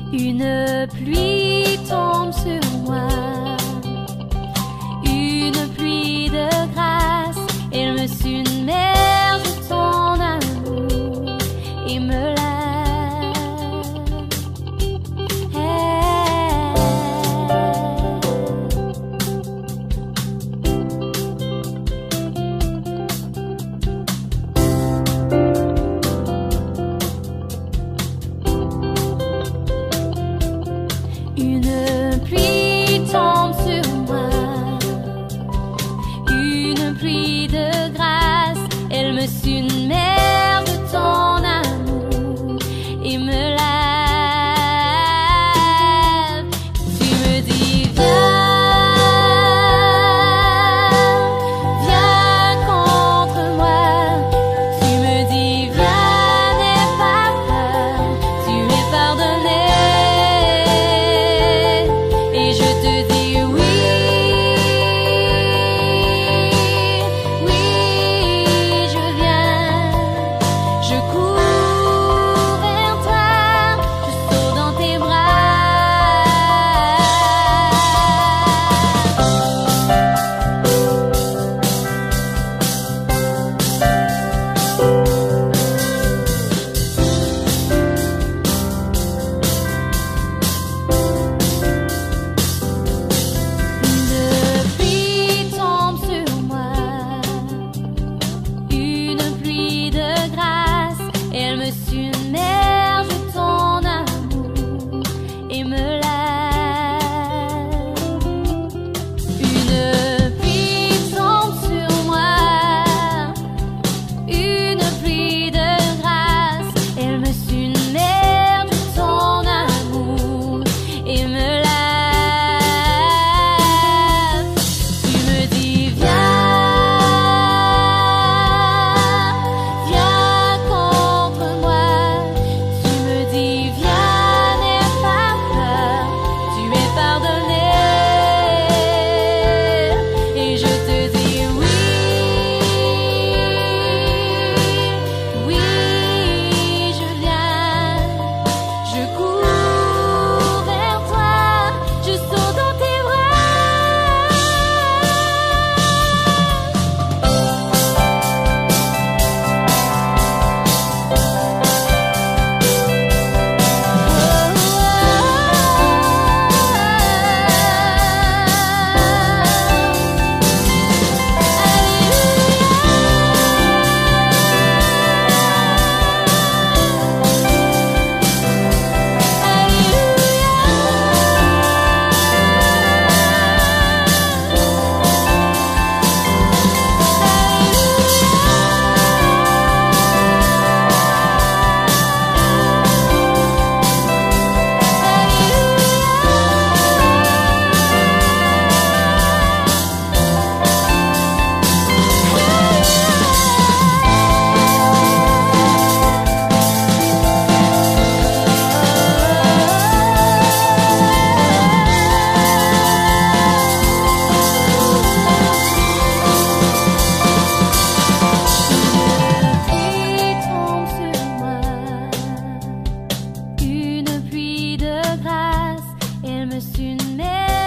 Une pluie tombe sur moi, une pluie de grâce. Elle me submerge de ton amour et me lave. Une pluie tombe sur moi, une pluie de grâce. Elle me submerge de ton amour et me lave. Tu me dis viens contre moi. Tu me dis viens, n'aie pas peur, tu es pardonné. Elle me submerge de ton amour et me lave. Une pluie tombe sur moi, une pluie de grâce. Elle me submerge de ton amour et me lave. Tu me dis elle me submerge.